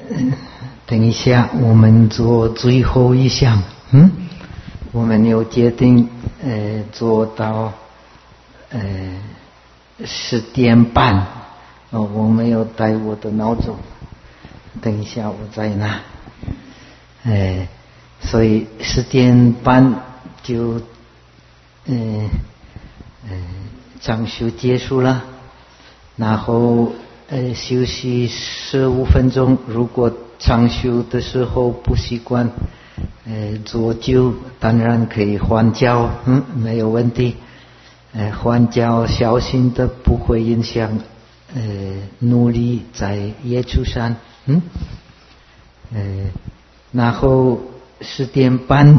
等一下，我们做最后一项。我们有决定，做到10点半。我没有带我的闹钟，等一下我再拿。所以10点半就长修结束了，然后休息15分钟。如果长修的时候不习惯做久，当然可以换脚，没有问题。换脚小心的，不会影响努力在耶出山。然后10点半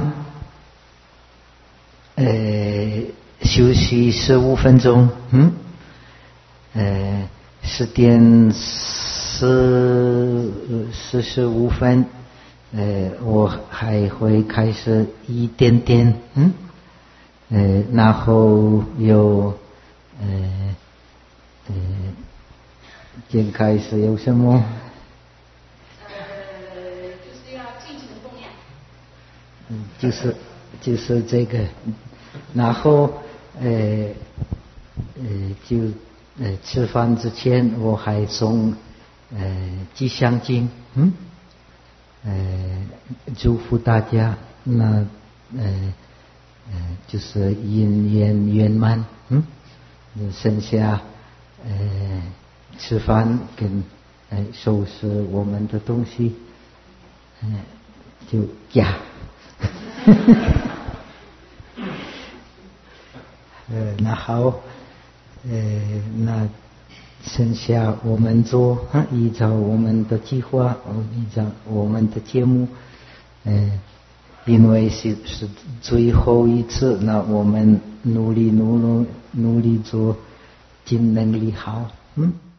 休息15分钟。10点45分，我还会开始一点点。然后有先开始有什么？ 就是要进行供养。 就是这个。然后就吃饭之前我还诵吉祥经，祝福大家，那就是因缘圆满。剩下吃饭跟收拾我们的东西，就呀。那好，那剩下我们做，依照我们的计划，依照我们的节目，因为是最后一次，那我们努力做，尽能力好。